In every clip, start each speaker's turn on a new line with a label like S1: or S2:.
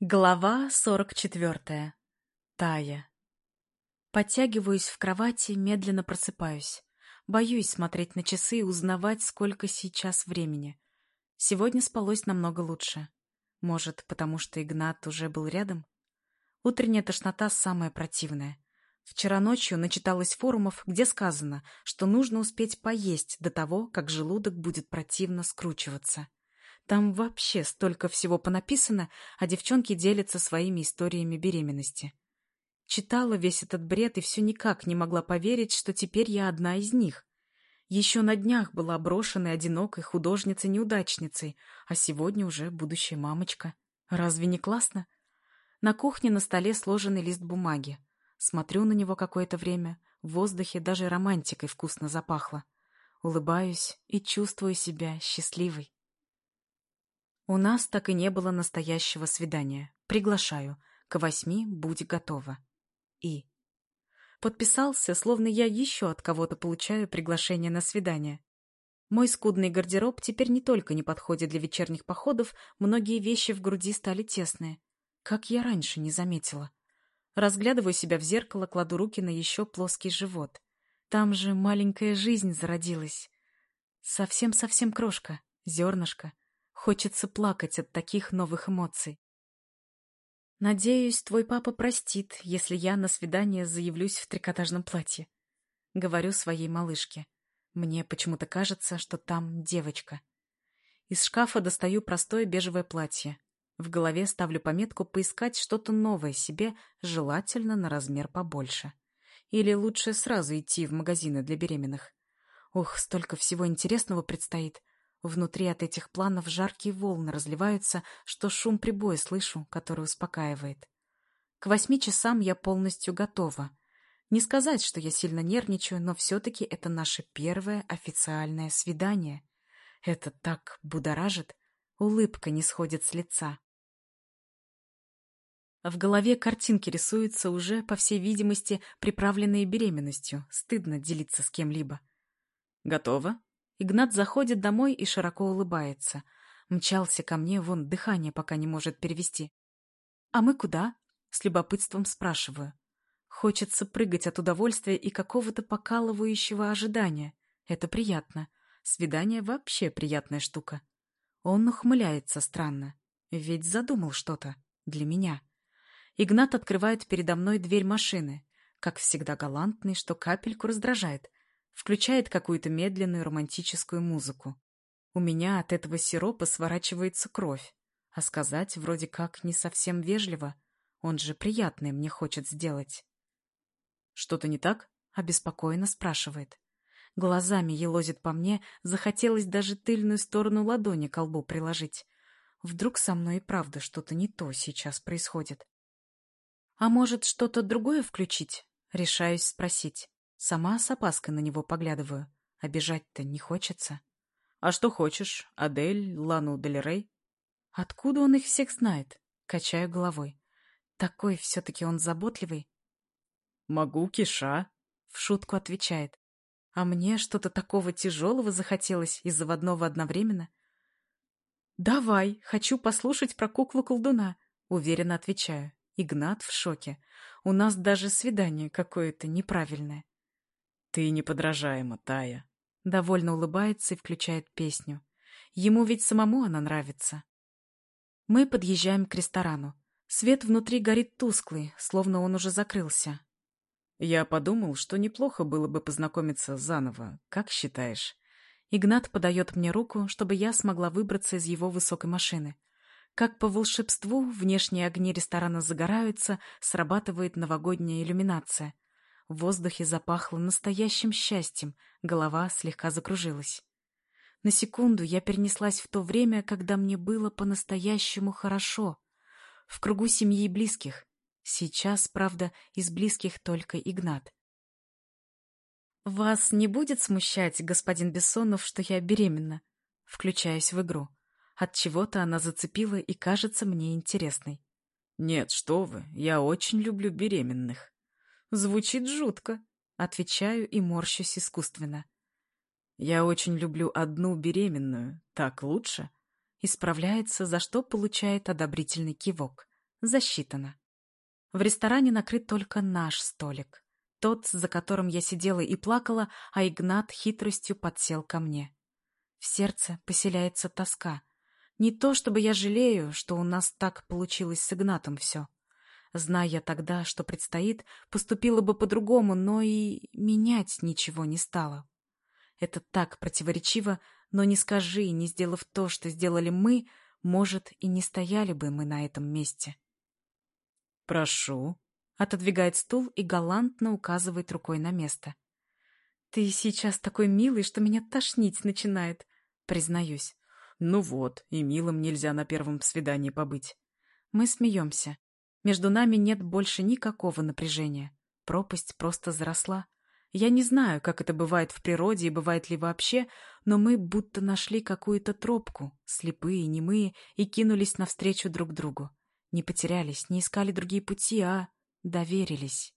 S1: Глава 44. Тая. Подтягиваюсь в кровати, медленно просыпаюсь. Боюсь смотреть на часы и узнавать, сколько сейчас времени. Сегодня спалось намного лучше. Может, потому что Игнат уже был рядом? Утренняя тошнота самая противная. Вчера ночью начиталась форумов, где сказано, что нужно успеть поесть до того, как желудок будет противно скручиваться. Там вообще столько всего понаписано, а девчонки делятся своими историями беременности. Читала весь этот бред и все никак не могла поверить, что теперь я одна из них. Еще на днях была брошенной, одинокой художницей-неудачницей, а сегодня уже будущая мамочка. Разве не классно? На кухне на столе сложенный лист бумаги. Смотрю на него какое-то время, в воздухе даже романтикой вкусно запахло. Улыбаюсь и чувствую себя счастливой. У нас так и не было настоящего свидания. Приглашаю. К 8 будь готова. И. Подписался, словно я еще от кого-то получаю приглашение на свидание. Мой скудный гардероб теперь не только не подходит для вечерних походов, многие вещи в груди стали тесные. Как я раньше не заметила. Разглядываю себя в зеркало, кладу руки на еще плоский живот. Там же маленькая жизнь зародилась. Совсем-совсем крошка, зернышко. Хочется плакать от таких новых эмоций. «Надеюсь, твой папа простит, если я на свидание заявлюсь в трикотажном платье», — говорю своей малышке. Мне почему-то кажется, что там девочка. Из шкафа достаю простое бежевое платье. В голове ставлю пометку поискать что-то новое себе, желательно на размер побольше. Или лучше сразу идти в магазины для беременных. Ух, столько всего интересного предстоит. Внутри от этих планов жаркие волны разливаются, что шум прибоя слышу, который успокаивает. К 8 часам я полностью готова. Не сказать, что я сильно нервничаю, но все-таки это наше первое официальное свидание. Это так будоражит, улыбка не сходит с лица. В голове картинки рисуются уже, по всей видимости, приправленные беременностью. Стыдно делиться с кем-либо. Готово? Игнат заходит домой и широко улыбается. Мчался ко мне, вон дыхание пока не может перевести. «А мы куда?» — с любопытством спрашиваю. Хочется прыгать от удовольствия и какого-то покалывающего ожидания. Это приятно. Свидание вообще приятная штука. Он ухмыляется странно. Ведь задумал что-то. Для меня. Игнат открывает передо мной дверь машины. Как всегда галантный, что капельку раздражает. Включает какую-то медленную романтическую музыку. У меня от этого сиропа сворачивается кровь. А сказать вроде как не совсем вежливо. Он же приятное мне хочет сделать. «Что-то не так?» — обеспокоенно спрашивает. Глазами елозит по мне, захотелось даже тыльную сторону ладони к лбу приложить. Вдруг со мной и правда что-то не то сейчас происходит. «А может, что-то другое включить?» — решаюсь спросить. Сама с опаской на него поглядываю. Обижать-то не хочется. «А что хочешь? Адель, Лану Дель Рей?» «Откуда он их всех знает?» — качаю головой. «Такой все-таки он заботливый».
S2: «Могу, Киша»,
S1: — в шутку отвечает. А мне что-то такого тяжелого захотелось и заводного одновременно. «Давай, хочу послушать про куклу-колдуна», — уверенно отвечаю. Игнат в шоке. У нас даже свидание какое-то неправильное.
S2: «Ты неподражаема, Тая».
S1: Довольно улыбается и включает песню. Ему ведь самому она нравится. Мы подъезжаем к ресторану. Свет внутри горит тусклый, словно он уже закрылся.
S2: «Я подумал, что неплохо было бы познакомиться заново. Как считаешь?»
S1: Игнат подает мне руку, чтобы я смогла выбраться из его высокой машины. Как по волшебству, внешние огни ресторана загораются, срабатывает новогодняя иллюминация. В воздухе запахло настоящим счастьем, голова слегка закружилась. На секунду я перенеслась в то время, когда мне было по-настоящему хорошо. В кругу семьи и близких. Сейчас, правда, из близких только Игнат. «Вас не будет смущать, господин Бессонов, что я беременна?» Включаюсь в игру. От чего-то она зацепила и кажется мне интересной.
S2: «Нет, что вы, я очень люблю беременных».
S1: Звучит жутко. Отвечаю и морщусь искусственно.
S2: «Я очень люблю одну беременную. Так лучше?»
S1: Исправляется, за что получает одобрительный кивок. Засчитано. В ресторане накрыт только наш столик. Тот, за которым я сидела и плакала, а Игнат хитростью подсел ко мне. В сердце поселяется тоска. Не то чтобы я жалею, что у нас так получилось с Игнатом все. Зная я тогда, что предстоит, поступила бы по-другому, но и менять ничего не стало. Это так противоречиво, но не скажи, не сделав то, что сделали мы, может, и не стояли бы мы на этом месте.
S2: «Прошу»,
S1: — отодвигает стул и галантно указывает рукой на место. «Ты сейчас такой милый, что меня тошнить начинает», — признаюсь.
S2: «Ну вот, и милым нельзя на первом свидании побыть».
S1: Мы смеемся. Между нами нет больше никакого напряжения. Пропасть просто заросла. Я не знаю, как это бывает в природе и бывает ли вообще, но мы будто нашли какую-то тропку, слепые, немые, и кинулись навстречу друг другу. Не потерялись, не искали другие пути, а доверились.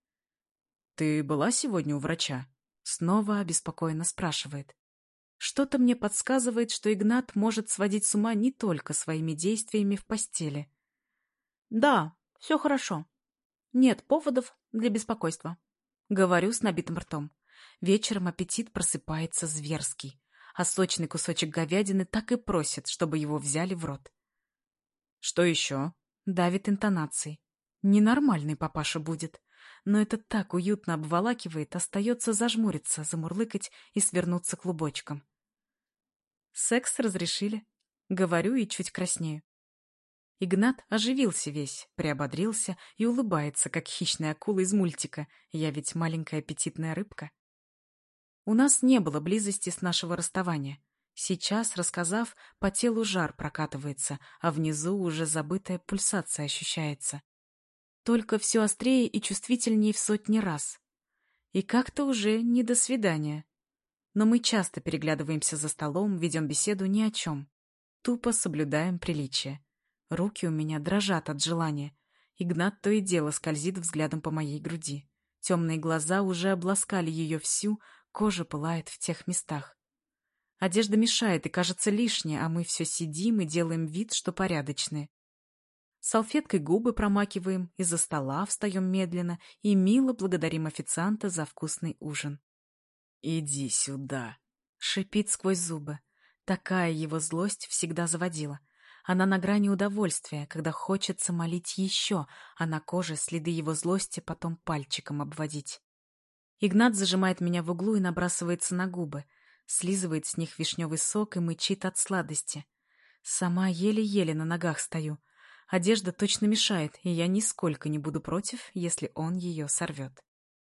S2: «Ты была сегодня у врача?»
S1: Снова обеспокоенно спрашивает. Что-то мне подсказывает, что Игнат может сводить с ума не только своими действиями в постели. Да, все хорошо. Нет поводов для беспокойства. Говорю с набитым ртом. Вечером аппетит просыпается зверский, а сочный кусочек говядины так и просит, чтобы его взяли в рот.
S2: «Что еще?»
S1: Давит интонацией. Ненормальный папаша будет. Но это так уютно обволакивает, остается зажмуриться, замурлыкать и свернуться клубочком. Секс разрешили. Говорю и чуть краснею. Игнат оживился весь, приободрился и улыбается, как хищная акула из мультика. Я ведь маленькая аппетитная рыбка. У нас не было близости с нашего расставания. Сейчас, рассказав, по телу жар прокатывается, а внизу уже забытая пульсация ощущается. Только все острее и чувствительнее в сотни раз. И как-то уже не до свидания. Но мы часто переглядываемся за столом, ведем беседу ни о чем. Тупо соблюдаем приличие. Руки у меня дрожат от желания. Игнат то и дело скользит взглядом по моей груди. Темные глаза уже обласкали ее всю, кожа пылает в тех местах. Одежда мешает и кажется лишней, а мы все сидим и делаем вид, что порядочные. Салфеткой губы промакиваем, из-за стола встаем медленно и мило благодарим официанта за вкусный ужин.
S2: «Иди сюда»,
S1: — шипит сквозь зубы. Такая его злость всегда заводила. Она на грани удовольствия, когда хочется молить еще, а на коже следы его злости потом пальчиком обводить. Игнат зажимает меня в углу и набрасывается на губы, слизывает с них вишневый сок и мычит от сладости. Сама еле-еле на ногах стою. Одежда точно мешает, и я нисколько не буду против, если он ее сорвет.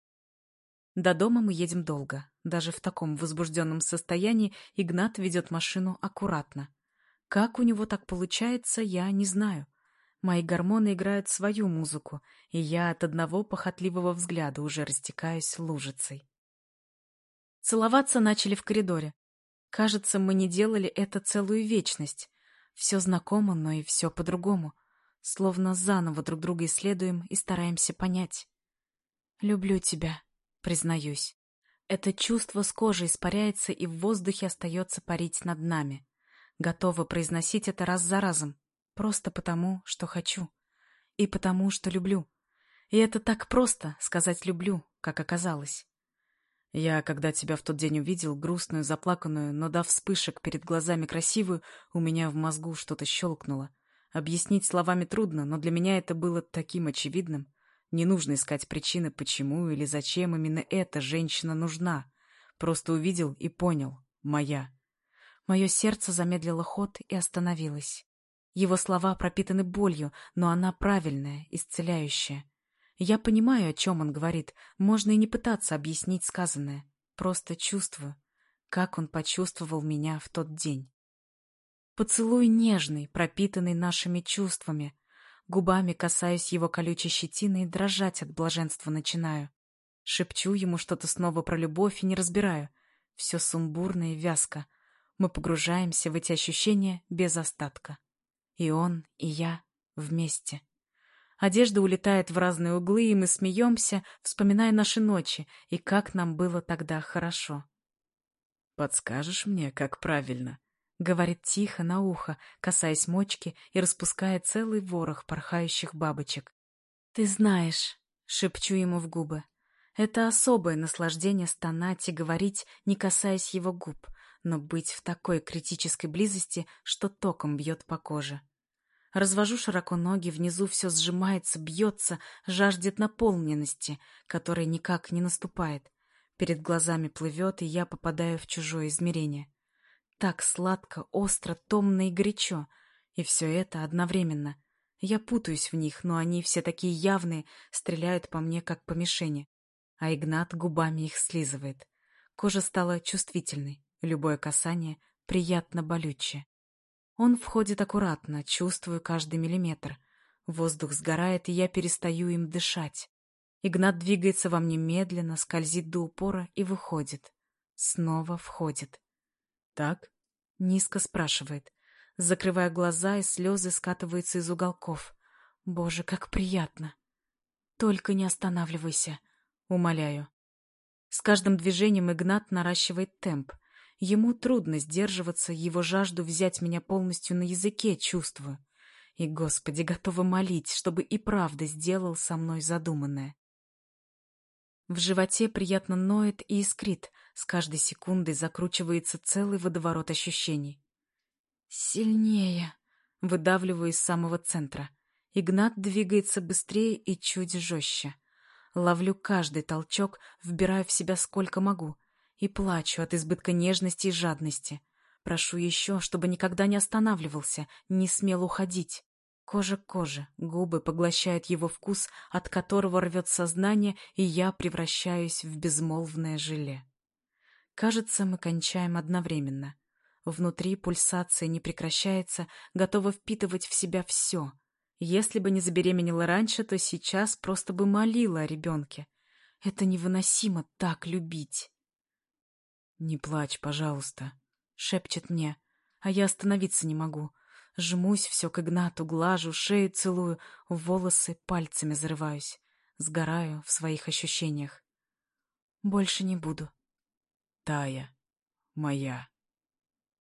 S1: До дома мы едем долго. Даже в таком возбужденном состоянии Игнат ведет машину аккуратно. Как у него так получается, я не знаю. Мои гормоны играют свою музыку, и я от одного похотливого взгляда уже растекаюсь лужицей. Целоваться начали в коридоре. Кажется, мы не делали это целую вечность. Все знакомо, но и все по-другому. Словно заново друг друга исследуем и стараемся понять. «Люблю тебя», — признаюсь. Это чувство с кожи испаряется и в воздухе остается парить над нами. Готова произносить это раз за разом. Просто потому, что хочу. И потому, что люблю. И это так просто — сказать «люблю», как оказалось.
S2: Я, когда тебя в тот день увидел, грустную, заплаканную, но дав вспышек перед глазами красивую, у меня в мозгу что-то щелкнуло. Объяснить словами трудно, но для меня это было таким очевидным. Не нужно искать причины, почему или зачем именно эта женщина нужна. Просто увидел и понял. Моя.
S1: Мое сердце замедлило ход и остановилось. Его слова пропитаны болью, но она правильная, исцеляющая. Я понимаю, о чем он говорит. Можно и не пытаться объяснить сказанное. Просто чувствую, как он почувствовал меня в тот день. Поцелуй нежный, пропитанный нашими чувствами. Губами касаюсь его колючей щетины и дрожать от блаженства начинаю. Шепчу ему что-то снова про любовь и не разбираю. Все сумбурно и вязко. Мы погружаемся в эти ощущения без остатка. И он, и я вместе. Одежда улетает в разные углы, и мы смеемся, вспоминая наши ночи, и как нам было тогда хорошо.
S2: «Подскажешь мне, как правильно?»
S1: Говорит тихо на ухо, касаясь мочки и распуская целый ворох порхающих бабочек. «Ты знаешь», — шепчу ему в губы, — «это особое наслаждение стонать и говорить, не касаясь его губ, но быть в такой критической близости, что током бьет по коже». Развожу широко ноги, внизу все сжимается, бьется, жаждет наполненности, которой никак не наступает. Перед глазами плывет, и я попадаю в чужое измерение. Так сладко, остро, томно и горячо. И все это одновременно. Я путаюсь в них, но они все такие явные, стреляют по мне, как по мишени. А Игнат губами их слизывает. Кожа стала чувствительной. Любое касание приятно болючее. Он входит аккуратно, чувствую каждый миллиметр. Воздух сгорает, и я перестаю им дышать. Игнат двигается во мне медленно, скользит до упора и выходит. Снова входит. «Так?» — низко спрашивает. Закрывая глаза, и слезы скатываются из уголков. Боже, как приятно! Только не останавливайся, умоляю. С каждым движением Игнат наращивает темп. Ему трудно сдерживаться, его жажду взять меня полностью на языке чувствую. И, Господи, готова молить, чтобы и правда сделал со мной задуманное. В животе приятно ноет и искрит, с каждой секундой закручивается целый водоворот ощущений. «Сильнее!» — выдавливаю из самого центра. Игнат двигается быстрее и чуть жестче. Ловлю каждый толчок, вбираю в себя сколько могу. И плачу от избытка нежности и жадности. Прошу еще, чтобы никогда не останавливался, не смел уходить. Кожа к коже, губы поглощают его вкус, от которого рвет сознание, и я превращаюсь в безмолвное желе. Кажется, мы кончаем одновременно. Внутри пульсация не прекращается, готова впитывать в себя все. Если бы не забеременела раньше, то сейчас просто бы молила о ребенке. Это невыносимо так любить.
S2: «Не плачь, пожалуйста»,
S1: — шепчет мне, а я остановиться не могу. Жмусь все к Игнату, глажу, шею целую, в волосы пальцами зарываюсь. Сгораю в своих ощущениях. Больше не буду.
S2: «Тая, моя».